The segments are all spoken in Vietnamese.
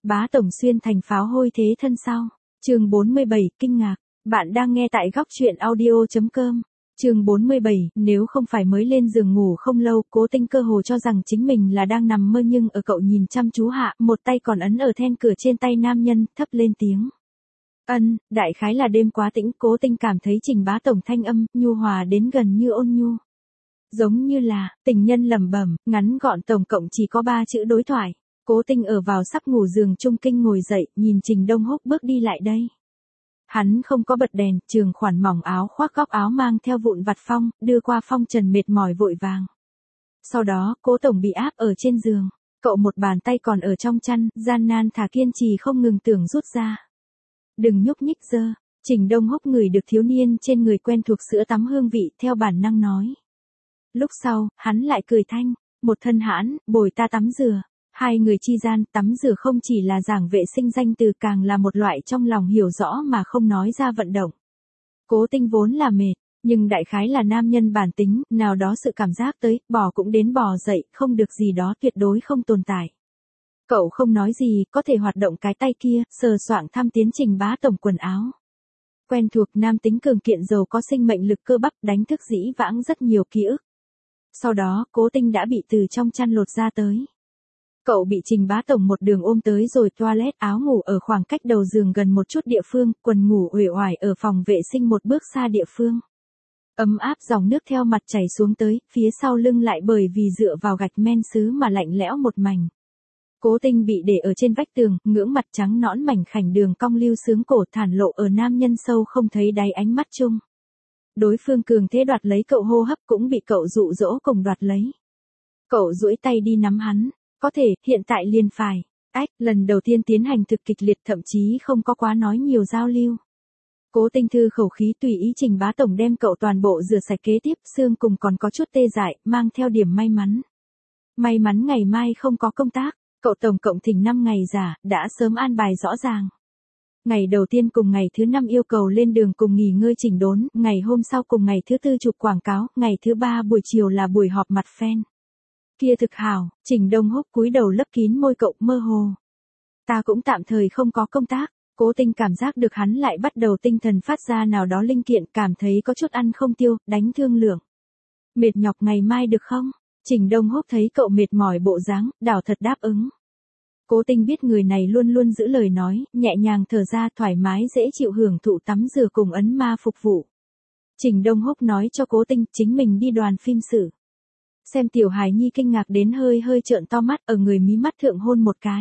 Bá tổng xuyên thành pháo hôi thế thân sau. Chương 47, kinh ngạc. Bạn đang nghe tại góc truyện audio.com. Chương 47, nếu không phải mới lên giường ngủ không lâu, Cố Tinh cơ hồ cho rằng chính mình là đang nằm mơ, nhưng ở cậu nhìn chăm chú hạ, một tay còn ấn ở then cửa trên tay nam nhân, thấp lên tiếng. Đại khái là đêm quá tĩnh, Cố Tinh cảm thấy Trình Bá tổng thanh âm, nhu hòa đến gần như ôn nhu. Giống như là, tình nhân lẩm bẩm, ngắn gọn, tổng cộng chỉ có 3 chữ đối thoại. Cố Tinh ở vào sắp ngủ giường trung kinh ngồi dậy, nhìn Trình Đông Húc bước đi lại đây. Hắn không có bật đèn, trường khoản mỏng áo khoác góc áo mang theo vụn vặt phong, đưa qua phong trần mệt mỏi vội vàng. Sau đó, Cố tổng bị áp ở trên giường, cậu một bàn tay còn ở trong chăn, gian nan thả kiên trì không ngừng tưởng rút ra. Đừng nhúc nhích dơ, Trình Đông Húc ngửi được thiếu niên trên người quen thuộc sữa tắm hương vị, theo bản năng nói. Lúc sau, hắn lại cười thanh, một thân hãn, bồi ta tắm rửa. Hai người chi gian, tắm rửa không chỉ là giảng vệ sinh danh từ, càng là một loại trong lòng hiểu rõ mà không nói ra vận động. Cố Tinh vốn là mệt, nhưng đại khái là nam nhân bản tính, nào đó sự cảm giác tới, bỏ cũng đến bò dậy, không được gì đó tuyệt đối không tồn tại. Cậu không nói gì, có thể hoạt động cái tay kia, sờ soạng thăm tiến Trình Bá tổng quần áo. Quen thuộc nam tính cường kiện giàu có sinh mệnh lực cơ bắp, đánh thức dĩ vãng rất nhiều ký ức. Sau đó, Cố Tinh đã bị từ trong chăn lột ra tới. Cậu bị Trình Bá tổng một đường ôm tới rồi toilet, áo ngủ ở khoảng cách đầu giường gần một chút địa phương, quần ngủ uể oải ở phòng vệ sinh một bước xa địa phương. Ấm áp dòng nước theo mặt chảy xuống tới, phía sau lưng lại bởi vì dựa vào gạch men sứ mà lạnh lẽo một mảnh. Cố Tinh bị để ở trên vách tường, ngưỡng mặt trắng nõn mảnh khảnh đường cong lưu sướng cổ thản lộ ở nam nhân sâu không thấy đáy ánh mắt chung. Đối phương cường thế đoạt lấy cậu, hô hấp cũng bị cậu dụ dỗ cùng đoạt lấy. Cậu duỗi tay đi nắm hắn. Có thể, hiện tại liền phải. Lần đầu tiên tiến hành thực kịch liệt, thậm chí không có quá nói nhiều giao lưu. Cố Tinh thư khẩu khí tùy ý, Trình Bá tổng đem cậu toàn bộ rửa sạch, kế tiếp xương cùng còn có chút tê dại, mang theo điểm may mắn. May mắn ngày mai không có công tác, cậu tổng cộng thỉnh 5 ngày giả, đã sớm an bài rõ ràng. Ngày đầu tiên cùng ngày thứ 5 yêu cầu lên đường cùng nghỉ ngơi chỉnh đốn, ngày hôm sau cùng ngày thứ 4 chụp quảng cáo, ngày thứ 3 buổi chiều là buổi họp mặt fan. Kia thực hảo, Trình Đông Húc cúi đầu lấp kín môi, cậu mơ hồ. Ta cũng tạm thời không có công tác. Cố Tinh cảm giác được hắn lại bắt đầu tinh thần phát ra nào đó linh kiện, cảm thấy có chút ăn không tiêu, đánh thương lượng. Mệt nhọc ngày mai được không? Trình Đông Húc thấy cậu mệt mỏi bộ dáng, đảo thật đáp ứng. Cố Tinh biết người này luôn luôn giữ lời nói, nhẹ nhàng thở ra, thoải mái dễ chịu hưởng thụ tắm rửa cùng ấn ma phục vụ. Trình Đông Húc nói cho Cố Tinh chính mình đi đoàn phim sử. Xem tiểu hài nhi kinh ngạc đến hơi trợn to mắt, ở người mí mắt thượng hôn một cái.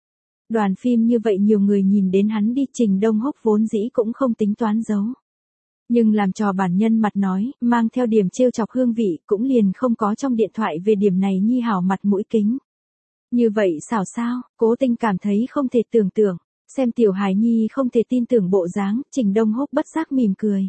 Đoàn phim như vậy nhiều người nhìn đến hắn đi, Trình Đông Húc vốn dĩ cũng không tính toán giấu. Nhưng làm trò bản nhân mặt nói, mang theo điểm trêu chọc hương vị, cũng liền không có trong điện thoại về điểm này nhi hảo mặt mũi kính. Như vậy xảo sao, Cố Tinh cảm thấy không thể tưởng tượng. Xem tiểu hài nhi không thể tin tưởng bộ dáng, Trình Đông Húc bất giác mỉm cười.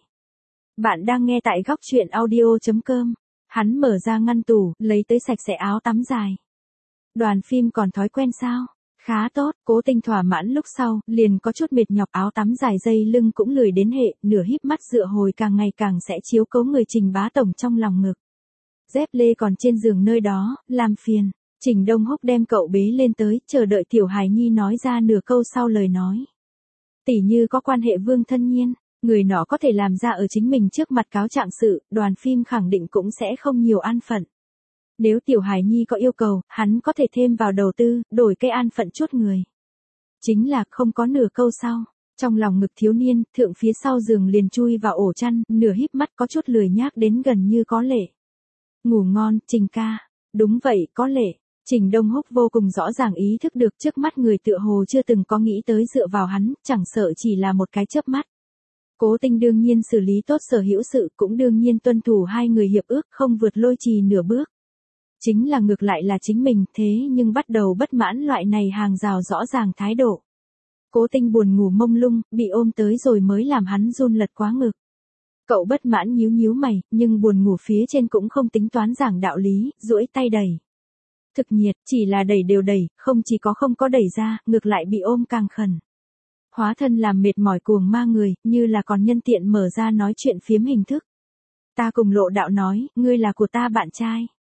Bạn đang nghe tại góc truyện audio.com. Hắn mở ra ngăn tủ, lấy tới sạch sẽ áo tắm dài. Đoàn phim còn thói quen sao? Khá tốt, Cố Tinh thỏa mãn lúc sau, liền có chút mệt nhọc, áo tắm dài dây lưng cũng lười đến hệ, nửa híp mắt dựa hồi càng ngày càng sẽ chiếu cố người Trình Bá tổng trong lòng ngực. Dép lê còn trên giường nơi đó, làm phiền. Trình Đông Húc đem cậu bế lên tới, chờ đợi tiểu hài nhi nói ra nửa câu sau lời nói. Tỉ như có quan hệ vương thân nhiên. Người nọ có thể làm ra ở chính mình trước mặt cáo trạng sự, đoàn phim khẳng định cũng sẽ không nhiều an phận. Nếu tiểu hài nhi có yêu cầu, hắn có thể thêm vào đầu tư, đổi cái an phận chút người. Chính là không có nửa câu sau. Trong lòng ngực thiếu niên, thượng phía sau giường liền chui vào ổ chăn, nửa híp mắt có chút lười nhác đến gần như có lệ. Ngủ ngon, Trình ca. Đúng vậy, có lệ. Trình Đông Húc vô cùng rõ ràng ý thức được trước mắt người tựa hồ chưa từng có nghĩ tới dựa vào hắn, chẳng sợ chỉ là một cái chớp mắt. Cố Tinh đương nhiên xử lý tốt sở hữu sự, cũng đương nhiên tuân thủ hai người hiệp ước, không vượt lôi trì nửa bước. Chính là ngược lại là chính mình, thế nhưng bắt đầu bất mãn loại này hàng rào rõ ràng thái độ. Cố Tinh buồn ngủ mông lung, bị ôm tới rồi mới làm hắn run lật quá ngực. Cậu bất mãn nhíu mày, nhưng buồn ngủ phía trên cũng không tính toán giảng đạo lý, duỗi tay đẩy. Thực nhiệt, chỉ là đẩy đều đẩy, không chỉ có không có đẩy ra, ngược lại bị ôm càng khẩn. Hóa thân làm mệt mỏi cuồng ma người, như là còn nhân tiện mở ra nói chuyện phiếm hình thức. Ta cùng Lộ đạo nói, ngươi là của ta bạn trai.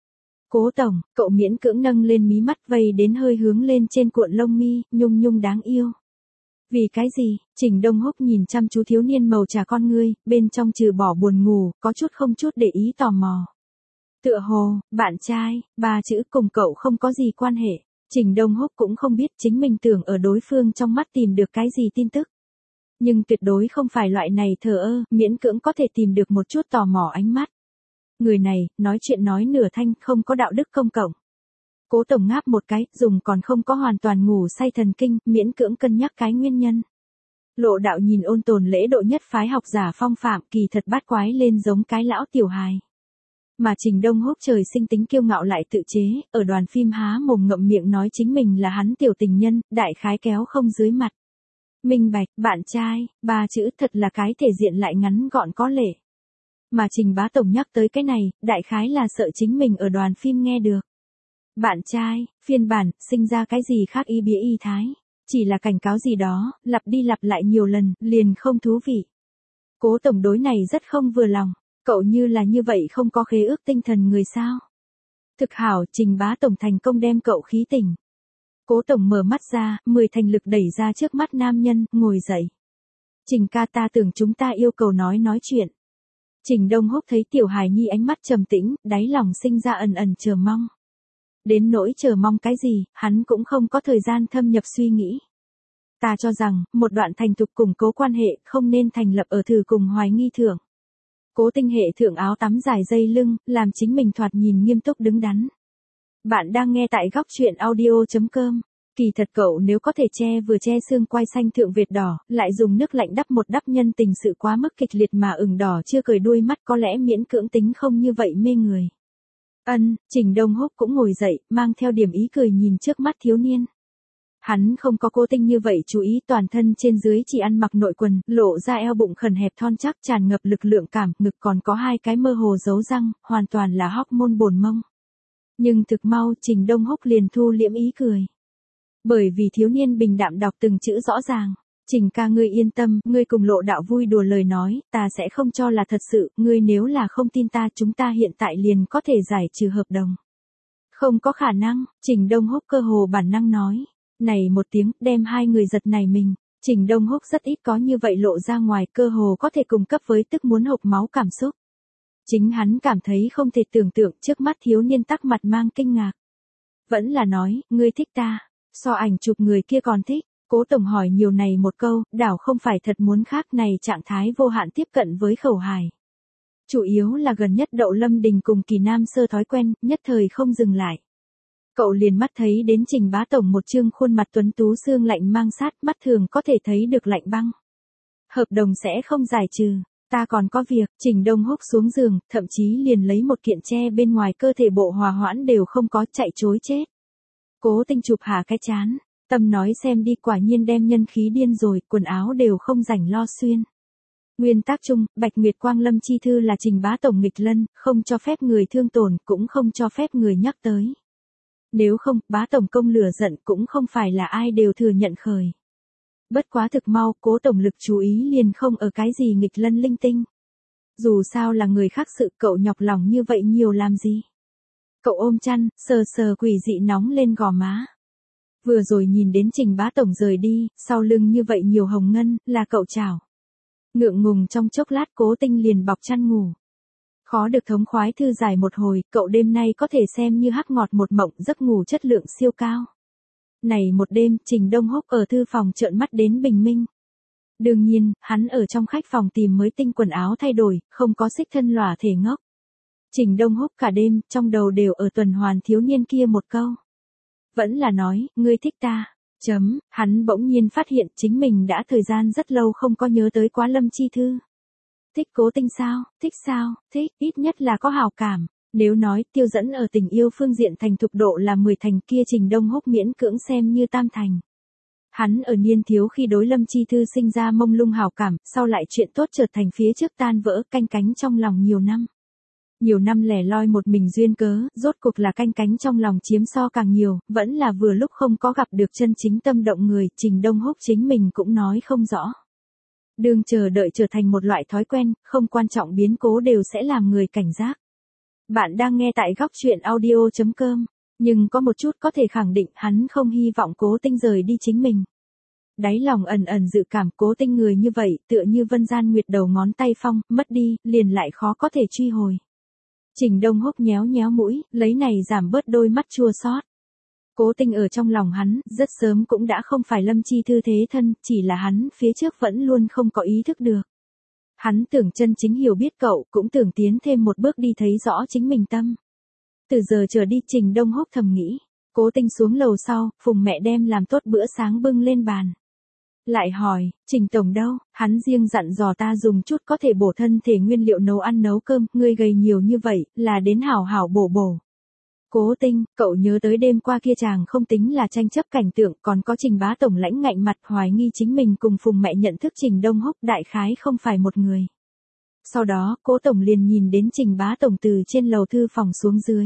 Cố tổng, cậu miễn cưỡng nâng lên mí mắt vây đến hơi hướng lên trên cuộn lông mi, nhung nhung đáng yêu. Vì cái gì? Trình Đông Húc nhìn chăm chú thiếu niên màu trà con ngươi, bên trong trừ bỏ buồn ngủ, có chút không chút để ý tò mò. Tựa hồ, bạn trai, ba chữ cùng cậu không có gì quan hệ. Trình Đông Húc cũng không biết chính mình tưởng ở đối phương trong mắt tìm được cái gì tin tức. Nhưng tuyệt đối không phải loại này thờ ơ, miễn cưỡng có thể tìm được một chút tò mò ánh mắt. Người này, nói chuyện nói nửa thanh, không có đạo đức công cộng. Cố tổng ngáp một cái, dùng còn không có hoàn toàn ngủ say thần kinh, miễn cưỡng cân nhắc cái nguyên nhân. Lộ đạo nhìn ôn tồn lễ độ nhất phái học giả phong phạm, kỳ thật bát quái lên giống cái lão tiểu hài. Mà Trình Đông Húc trời sinh tính kiêu ngạo lại tự chế, ở đoàn phim há mồm ngậm miệng nói chính mình là hắn tiểu tình nhân, đại khái kéo không dưới mặt. Minh bạch, bạn trai, ba chữ thật là cái thể diện lại ngắn gọn có lệ. Mà Trình bá tổng nhắc tới cái này, đại khái là sợ chính mình ở đoàn phim nghe được. Bạn trai, phiên bản, sinh ra cái gì khác y bía y thái. Chỉ là cảnh cáo gì đó, lặp đi lặp lại nhiều lần, liền không thú vị. Cố tổng đối này rất không vừa lòng. Cậu như là như vậy không có khế ước tinh thần người sao. Thực hảo, Trình bá tổng thành công đem cậu khí tỉnh. Cố tổng mở mắt ra, 10 thành lực đẩy ra trước mắt nam nhân, ngồi dậy. Trình ca, ta tưởng chúng ta yêu cầu nói chuyện. Trình Đông Húc thấy tiểu hài nhi ánh mắt trầm tĩnh, đáy lòng sinh ra ẩn ẩn chờ mong. Đến nỗi chờ mong cái gì, hắn cũng không có thời gian thâm nhập suy nghĩ. Ta cho rằng, một đoạn thành thục củng cố quan hệ không nên thành lập ở thử cùng hoài nghi thưởng. Cố Tinh hệ thượng áo tắm dài dây lưng, làm chính mình thoạt nhìn nghiêm túc đứng đắn. Bạn đang nghe tại góc truyện audio.com. Kỳ thật cậu nếu có thể che xương quai xanh thượng Việt đỏ, lại dùng nước lạnh đắp một đắp nhân tình sự quá mức kịch liệt mà ửng đỏ chưa cười đuôi mắt có lẽ miễn cưỡng tính không như vậy mê người. Trình Đông Húc cũng ngồi dậy, mang theo điểm ý cười nhìn trước mắt thiếu niên. Hắn không có Cố Tinh như vậy chú ý, toàn thân trên dưới chỉ ăn mặc nội quần, lộ ra eo bụng khẩn hẹp thon chắc tràn ngập lực lượng cảm, ngực còn có hai cái mơ hồ dấu răng, hoàn toàn là hormone bồn mông. Nhưng thực mau, Trình Đông Húc liền thu liễm ý cười. Bởi vì thiếu niên bình đạm đọc từng chữ rõ ràng. Trình ca, ngươi yên tâm, ngươi cùng Lộ đạo vui đùa lời nói, ta sẽ không cho là thật sự, ngươi nếu là không tin ta, chúng ta hiện tại liền có thể giải trừ hợp đồng. Không có khả năng, Trình Đông Húc cơ hồ bản năng nói. Này một tiếng, đem hai người giật nảy mình. Trình Đông Húc rất ít có như vậy lộ ra ngoài, cơ hồ có thể cùng cấp với tức muốn hộc máu cảm xúc. Chính hắn cảm thấy không thể tưởng tượng, trước mắt thiếu niên tắc mặt mang kinh ngạc. Vẫn là nói, ngươi thích ta, so ảnh chụp người kia còn thích. Cố tổng hỏi nhiều này một câu, đảo không phải thật muốn khác này trạng thái vô hạn tiếp cận với khẩu hài. Chủ yếu là gần nhất Đậu Lâm Đình cùng Kỳ Nam Sơ thói quen, nhất thời không dừng lại. Cậu liền mắt thấy đến Trình bá tổng một trương khuôn mặt tuấn tú xương lạnh mang sát, mắt thường có thể thấy được lạnh băng. Hợp đồng sẽ không giải trừ, ta còn có việc. Trình Đông Húc xuống giường, thậm chí liền lấy một kiện che bên ngoài cơ thể bộ hòa hoãn đều không có, chạy chối chết. Cố Tinh chụp hạ cái chán, tâm nói xem đi, quả nhiên đem nhân khí điên rồi, quần áo đều không rảnh lo xuyên. Nguyên tắc chung, Bạch Nguyệt Quang Lâm chi thư là Trình bá tổng nghịch lân, không cho phép người thương tổn, cũng không cho phép người nhắc tới. Nếu không, bá tổng công lửa giận cũng không phải là ai đều thừa nhận khởi. Bất quá thực mau, Cố tổng lực chú ý liền không ở cái gì nghịch lân linh tinh. Dù sao là người khác sự, cậu nhọc lòng như vậy nhiều làm gì? Cậu ôm chăn, sờ sờ quỷ dị nóng lên gò má. Vừa rồi nhìn đến Trình bá tổng rời đi, sau lưng như vậy nhiều hồng ngân, là cậu chào. Ngượng ngùng trong chốc lát, Cố Tinh liền bọc chăn ngủ. Khó được thống khoái thư giải một hồi, cậu đêm nay có thể xem như hắc ngọt một mộng, giấc ngủ chất lượng siêu cao. Này một đêm, Trình Đông Húc ở thư phòng trợn mắt đến bình minh. Đương nhiên, hắn ở trong khách phòng tìm mới tinh quần áo thay đổi, không có xích thân lòa thể ngốc. Trình Đông Húc cả đêm, trong đầu đều ở tuần hoàn thiếu niên kia một câu. Vẫn là nói, ngươi thích ta. Hắn bỗng nhiên phát hiện chính mình đã thời gian rất lâu không có nhớ tới quá Lâm chi thư. Thích Cố Tinh sao? Thích sao? Thích, ít nhất là có hào cảm. Nếu nói tiêu dẫn ở tình yêu phương diện thành thục độ là 10 thành, kia Trình Đông Húc miễn cưỡng xem như tam thành. Hắn ở niên thiếu khi đối Lâm chi thư sinh ra mông lung hào cảm, sau lại chuyện tốt chợt thành phía trước tan vỡ, canh cánh trong lòng nhiều năm. Nhiều năm lẻ loi một mình duyên cớ, rốt cuộc là canh cánh trong lòng chiếm so càng nhiều, vẫn là vừa lúc không có gặp được chân chính tâm động người, Trình Đông Húc chính mình cũng nói không rõ. Đương chờ đợi trở thành một loại thói quen, không quan trọng biến cố đều sẽ làm người cảnh giác. Bạn đang nghe tại góc chuyện audio.com. Nhưng có một chút có thể khẳng định hắn không hy vọng Cố Tinh rời đi chính mình. Đáy lòng ẩn ẩn dự cảm Cố Tinh người như vậy tựa như Vân Gian Nguyệt đầu ngón tay phong, mất đi, liền lại khó có thể truy hồi. Trình Đông Húc nhéo nhéo mũi, lấy này giảm bớt đôi mắt chua xót. Cố Tinh ở trong lòng hắn, rất sớm cũng đã không phải Lâm Chi Thư thế thân, chỉ là hắn phía trước vẫn luôn không có ý thức được. Hắn tưởng chân chính hiểu biết cậu, cũng tưởng tiến thêm một bước đi thấy rõ chính mình tâm. Từ giờ trở đi Trình Đông Húc thầm nghĩ. Cố Tinh xuống lầu sau, Phùng mẹ đem làm tốt bữa sáng bưng lên bàn. Lại hỏi, Trình Tổng đâu, hắn riêng dặn dò ta dùng chút có thể bổ thân thể nguyên liệu nấu ăn nấu cơm, ngươi gầy nhiều như vậy, là đến hảo hảo bổ bổ. Cố Tinh, cậu nhớ tới đêm qua kia chàng không tính là tranh chấp cảnh tượng, còn có Trình Bá Tổng lãnh ngạnh mặt hoài nghi chính mình cùng Phùng mẹ nhận thức Trình Đông Húc đại khái không phải một người. Sau đó, Cố Tổng liền nhìn đến Trình Bá Tổng từ trên lầu thư phòng xuống dưới.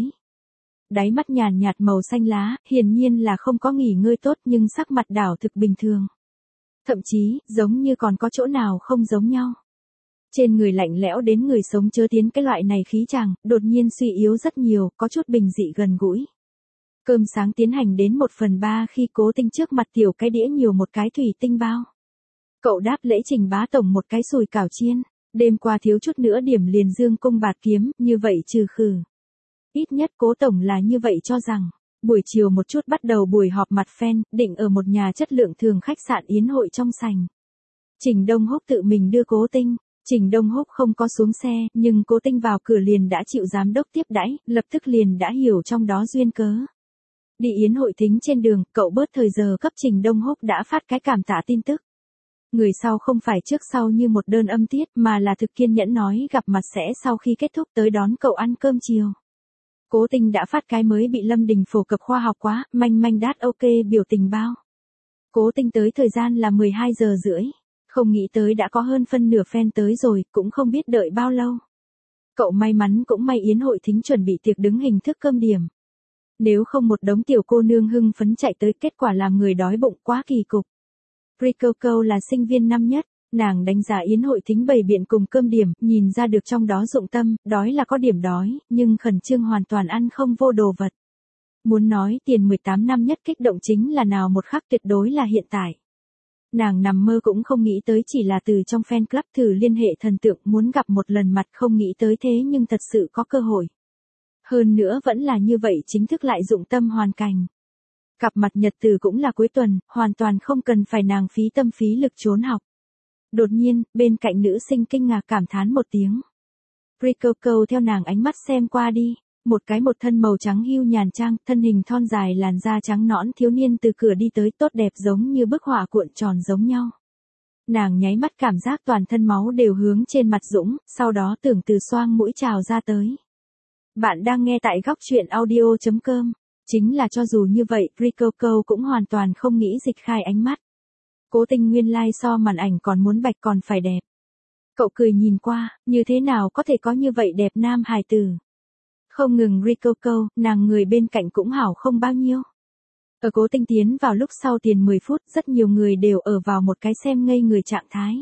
Đáy mắt nhàn nhạt màu xanh lá, hiển nhiên là không có nghỉ ngơi tốt nhưng sắc mặt đảo thực bình thường. Thậm chí, giống như còn có chỗ nào không giống nhau. Trên người lạnh lẽo đến người sống chớ tiến cái loại này khí chàng, đột nhiên suy yếu rất nhiều, có chút bình dị gần gũi. Cơm sáng tiến hành đến 1/3 khi Cố Tinh trước mặt tiểu cái đĩa nhiều một cái thủy tinh bao. Cậu đáp lễ Trình Bá Tổng một cái sùi cảo chiên, đêm qua thiếu chút nữa điểm liền dương cung bạt kiếm, như vậy trừ khử. Ít nhất Cố Tổng là như vậy cho rằng. Buổi chiều một chút bắt đầu buổi họp mặt fan, định ở một nhà chất lượng thường khách sạn yến hội trong sành. Trình Đông Húc tự mình đưa Cố Tinh. Trình Đông Húc không có xuống xe, nhưng Cố Tinh vào cửa liền đã chịu giám đốc tiếp đãi, lập tức liền đã hiểu trong đó duyên cớ. Đi yến hội thính trên đường, cậu bớt thời giờ cấp Trình Đông Húc đã phát cái cảm tạ tin tức. Người sau không phải trước sau như một đơn âm tiết mà là thực kiên nhẫn nói gặp mặt sẽ sau khi kết thúc tới đón cậu ăn cơm chiều. Cố Tinh đã phát cái mới bị Lâm Đình phổ cập khoa học quá, manh manh đát ok biểu tình bao. Cố Tinh tới thời gian là 12 giờ rưỡi. Không nghĩ tới đã có hơn phân nửa fan tới rồi, cũng không biết đợi bao lâu. Cậu may mắn cũng may yến hội thính chuẩn bị tiệc đứng hình thức cơm điểm. Nếu không một đống tiểu cô nương hưng phấn chạy tới kết quả làm người đói bụng quá kỳ cục. Ricoco là sinh viên năm nhất, nàng đánh giá yến hội thính bày biện cùng cơm điểm, nhìn ra được trong đó dụng tâm, đói là có điểm đói, nhưng khẩn trương hoàn toàn ăn không vô đồ vật. Muốn nói tiền 18 năm nhất kích động chính là nào một khắc tuyệt đối là hiện tại. Nàng nằm mơ cũng không nghĩ tới chỉ là từ trong fan club thử liên hệ thần tượng muốn gặp một lần mặt không nghĩ tới thế nhưng thật sự có cơ hội. Hơn nữa vẫn là như vậy chính thức lại dụng tâm hoàn cảnh. Cặp mặt nhật từ cũng là cuối tuần, hoàn toàn không cần phải nàng phí tâm phí lực trốn học. Đột nhiên, bên cạnh nữ sinh kinh ngạc cảm thán một tiếng. Ricoco theo nàng ánh mắt xem qua đi. Một thân màu trắng hưu nhàn trang, thân hình thon dài làn da trắng nõn thiếu niên từ cửa đi tới tốt đẹp giống như bức họa cuộn tròn giống nhau. Nàng nháy mắt cảm giác toàn thân máu đều hướng trên mặt dũng, sau đó tưởng từ xoang mũi trào ra tới. Bạn đang nghe tại góc chuyện audio.com. Chính là cho dù như vậy, Ricoco cũng hoàn toàn không nghĩ dịch khai ánh mắt. Cố Tinh nguyên lai so màn ảnh còn muốn bạch còn phải đẹp. Cậu cười nhìn qua, như thế nào có thể có như vậy đẹp nam hài tử. Không ngừng Ricoco, nàng người bên cạnh cũng hảo không bao nhiêu. Ở Cố Tinh tiến vào lúc sau tiền 10 phút, rất nhiều người đều ở vào một cái xem ngây người trạng thái.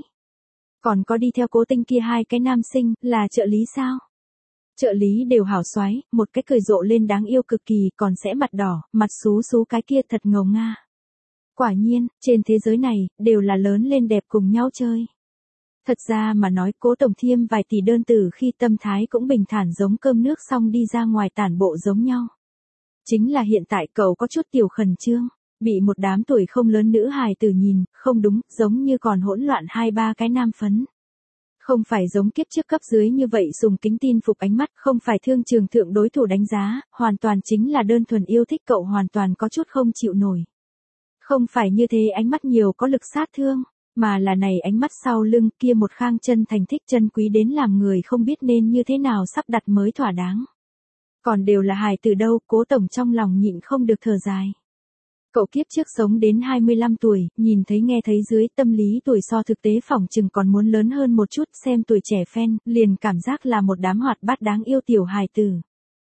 Còn có đi theo Cố Tinh kia hai cái nam sinh, là trợ lý sao? Trợ lý đều hảo xoái, một cái cười rộ lên đáng yêu cực kỳ, còn sẽ mặt đỏ, mặt xú xú cái kia thật ngầu nga. Quả nhiên, trên thế giới này, đều là lớn lên đẹp cùng nhau chơi. Thật ra mà nói Cố Tổng thiêm vài tỷ đơn từ khi tâm thái cũng bình thản giống cơm nước xong đi ra ngoài tản bộ giống nhau. Chính là hiện tại cậu có chút tiểu khẩn trương, bị một đám tuổi không lớn nữ hài tử nhìn, không đúng, giống như còn hỗn loạn 2-3 cái nam phấn. Không phải giống kiếp trước cấp dưới như vậy dùng kính tin phục ánh mắt, không phải thương trường thượng đối thủ đánh giá, hoàn toàn chính là đơn thuần yêu thích cậu hoàn toàn có chút không chịu nổi. Không phải như thế ánh mắt nhiều có lực sát thương. Mà là này ánh mắt sau lưng kia một khang chân thành thích chân quý đến làm người không biết nên như thế nào sắp đặt mới thỏa đáng. Còn đều là hài từ đâu, Cố Tổng trong lòng nhịn không được thở dài. Cậu kiếp trước sống đến 25 tuổi, nhìn thấy nghe thấy dưới tâm lý tuổi so thực tế phỏng chừng còn muốn lớn hơn một chút xem tuổi trẻ fan, liền cảm giác là một đám hoạt bát đáng yêu tiểu hài tử.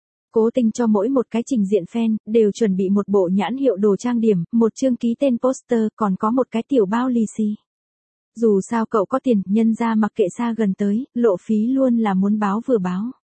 Cố Tinh cho mỗi một cái trình diện fan, đều chuẩn bị một bộ nhãn hiệu đồ trang điểm, một chương ký tên poster, còn có một cái tiểu bao lì xì. Dù sao cậu có tiền, nhân ra mặc kệ xa gần tới, lộ phí luôn là muốn báo vừa báo.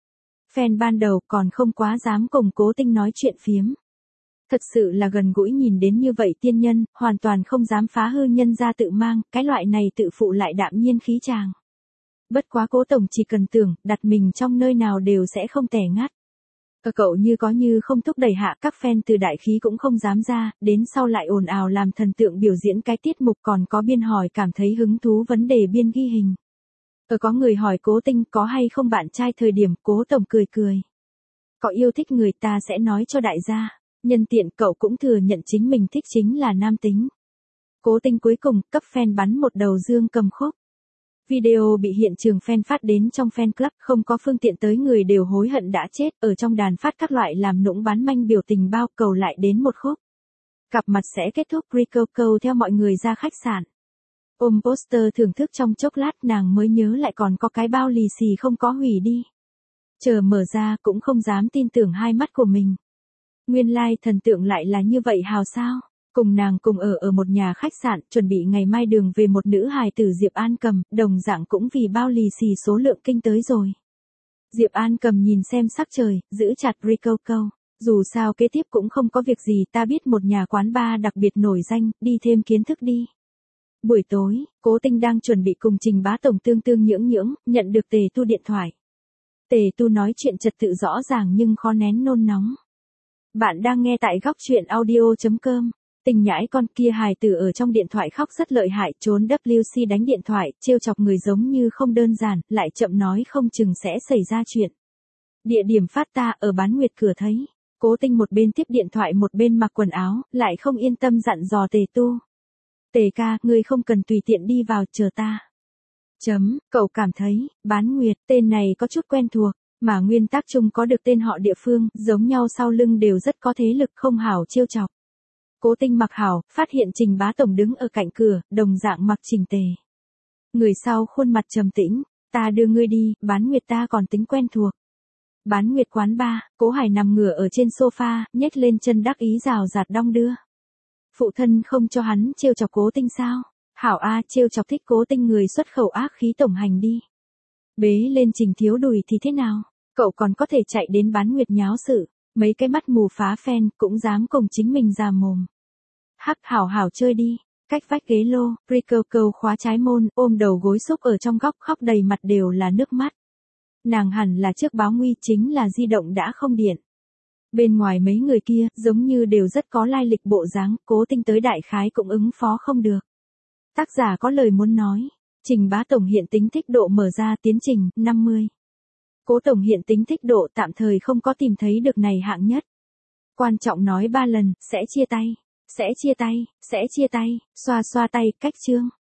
Fan ban đầu còn không quá dám cùng Cố Tinh nói chuyện phiếm. Thật sự là gần gũi nhìn đến như vậy tiên nhân, hoàn toàn không dám phá hư nhân ra tự mang, cái loại này tự phụ lại đạm nhiên khí chàng. Bất quá Cố tổng chỉ cần tưởng, đặt mình trong nơi nào đều sẽ không tẻ ngắt. Cậu như có như không thúc đẩy hạ, các fan từ đại khí cũng không dám ra, đến sau lại ồn ào làm thần tượng biểu diễn cái tiết mục, còn có biên hỏi cảm thấy hứng thú vấn đề biên ghi hình. Có người hỏi Cố Tinh có hay không bạn trai, thời điểm Cố tổng cười cười. Có yêu thích người ta sẽ nói cho đại gia. Nhân tiện cậu cũng thừa nhận chính mình thích chính là nam tính. Cố Tinh cuối cùng cấp fan bắn một đầu dương cầm khúc. Video bị hiện trường fan phát đến trong fan club, không có phương tiện tới người đều hối hận đã chết, ở trong đàn phát các loại làm nũng bán manh biểu tình bao cầu lại đến một khúc. Cặp mặt sẽ kết thúc, Rico theo mọi người ra khách sạn. Ôm poster thưởng thức trong chốc lát, nàng mới nhớ lại còn có cái bao lì xì không có hủy đi. Chờ mở ra cũng không dám tin tưởng hai mắt của mình. Nguyên lai thần tượng lại là như vậy hào sao. Cùng nàng cùng ở một nhà khách sạn, chuẩn bị ngày mai đường về một nữ hài tử Diệp An Cầm, đồng dạng cũng vì bao lì xì số lượng kinh tới rồi. Diệp An Cầm nhìn xem sắc trời, giữ chặt Rico. Dù sao kế tiếp cũng không có việc gì, ta biết một nhà quán bar đặc biệt nổi danh, đi thêm kiến thức đi. Buổi tối, Cố Tinh đang chuẩn bị cùng Trình Bá tổng tương nhưỡng, nhận được Tề Tu điện thoại. Tề Tu nói chuyện trật tự rõ ràng nhưng khó nén nôn nóng. Bạn đang nghe tại góc truyện audio.com. Tình nhãi con kia hài tử ở trong điện thoại khóc rất lợi hại, trốn WC đánh điện thoại, trêu chọc người giống như không đơn giản, lại chậm nói không chừng sẽ xảy ra chuyện. Địa điểm phát ta ở Bán Nguyệt cửa thấy. Cố Tinh một bên tiếp điện thoại một bên mặc quần áo, lại không yên tâm dặn dò Tề Tu. Tề ca, ngươi không cần tùy tiện đi vào, chờ ta. Cậu cảm thấy, Bán Nguyệt, tên này có chút quen thuộc, mà nguyên tắc chung có được tên họ địa phương, giống nhau sau lưng đều rất có thế lực, không hảo trêu chọc. Cố Tinh mặc hảo, phát hiện Trình Bá tổng đứng ở cạnh cửa, đồng dạng mặc chỉnh tề. Người sau khuôn mặt trầm tĩnh, ta đưa ngươi đi, Bán Nguyệt ta còn tính quen thuộc. Bán Nguyệt quán bar, Cố Hải nằm ngửa ở trên sofa, nhếch lên chân đắc ý rào rạt đong đưa. Phụ thân không cho hắn trêu chọc Cố Tinh sao? Hảo a, trêu chọc thích Cố Tinh người xuất khẩu ác khí tổng hành đi. Bế lên Trình thiếu đùi thì thế nào? Cậu còn có thể chạy đến Bán Nguyệt nháo sự, mấy cái mắt mù phá fan cũng dám cùng chính mình ra mồm. Hắc, hảo chơi đi. Cách vách ghế lô, Rico khóa trái môn, ôm đầu gối xúc ở trong góc, khóc đầy mặt đều là nước mắt. Nàng hẳn là trước báo nguy, chính là di động đã không điện. Bên ngoài mấy người kia, giống như đều rất có lai lịch bộ dáng, Cố Tinh tới đại khái cũng ứng phó không được. Tác giả có lời muốn nói. Trình Bá tổng hiện tính thích độ mở ra tiến trình, 50. Cố tổng hiện tính thích độ tạm thời không có tìm thấy được này hạng nhất. Quan trọng nói 3 lần, sẽ chia tay, xoa xoa tay, cách chương.